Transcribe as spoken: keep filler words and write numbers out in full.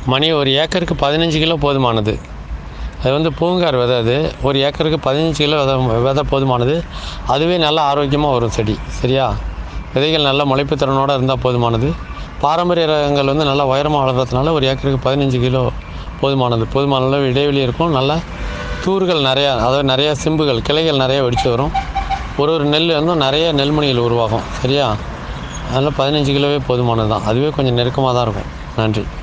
மணி ஒரு ஏக்கருக்கு பதினஞ்சு கிலோ போதுமானது. அது வந்து பூங்கார் விதை. அது ஒரு ஏக்கருக்கு பதினஞ்சு கிலோ விதை விதை போதுமானது. அதுவே நல்லா ஆரோக்கியமாக வரும் செடி. சரியா? விதைகள் நல்ல முளைப்பு திறனோடு இருந்தால் போதுமானது. பாரம்பரிய ரகங்கள் வந்து நல்லா உயரமாக வளர்கிறதுனால ஒரு ஏக்கருக்கு பதினஞ்சு கிலோ போதுமானது. போதுமான அளவு இடைவெளி இருக்கும். நல்லா தூர்கள் நிறையா, அதாவது நிறையா சிம்புகள், கிளைகள் நிறையா வெடித்து வரும். ஒரு ஒரு நெல் வந்து நிறைய நெல்மணிகள் உருவாகும். சரியா? அதனால் பதினஞ்சு கிலோவே போதுமானது தான். அதுவே கொஞ்சம் நெருக்கமாக தான் இருக்கும். நன்றி.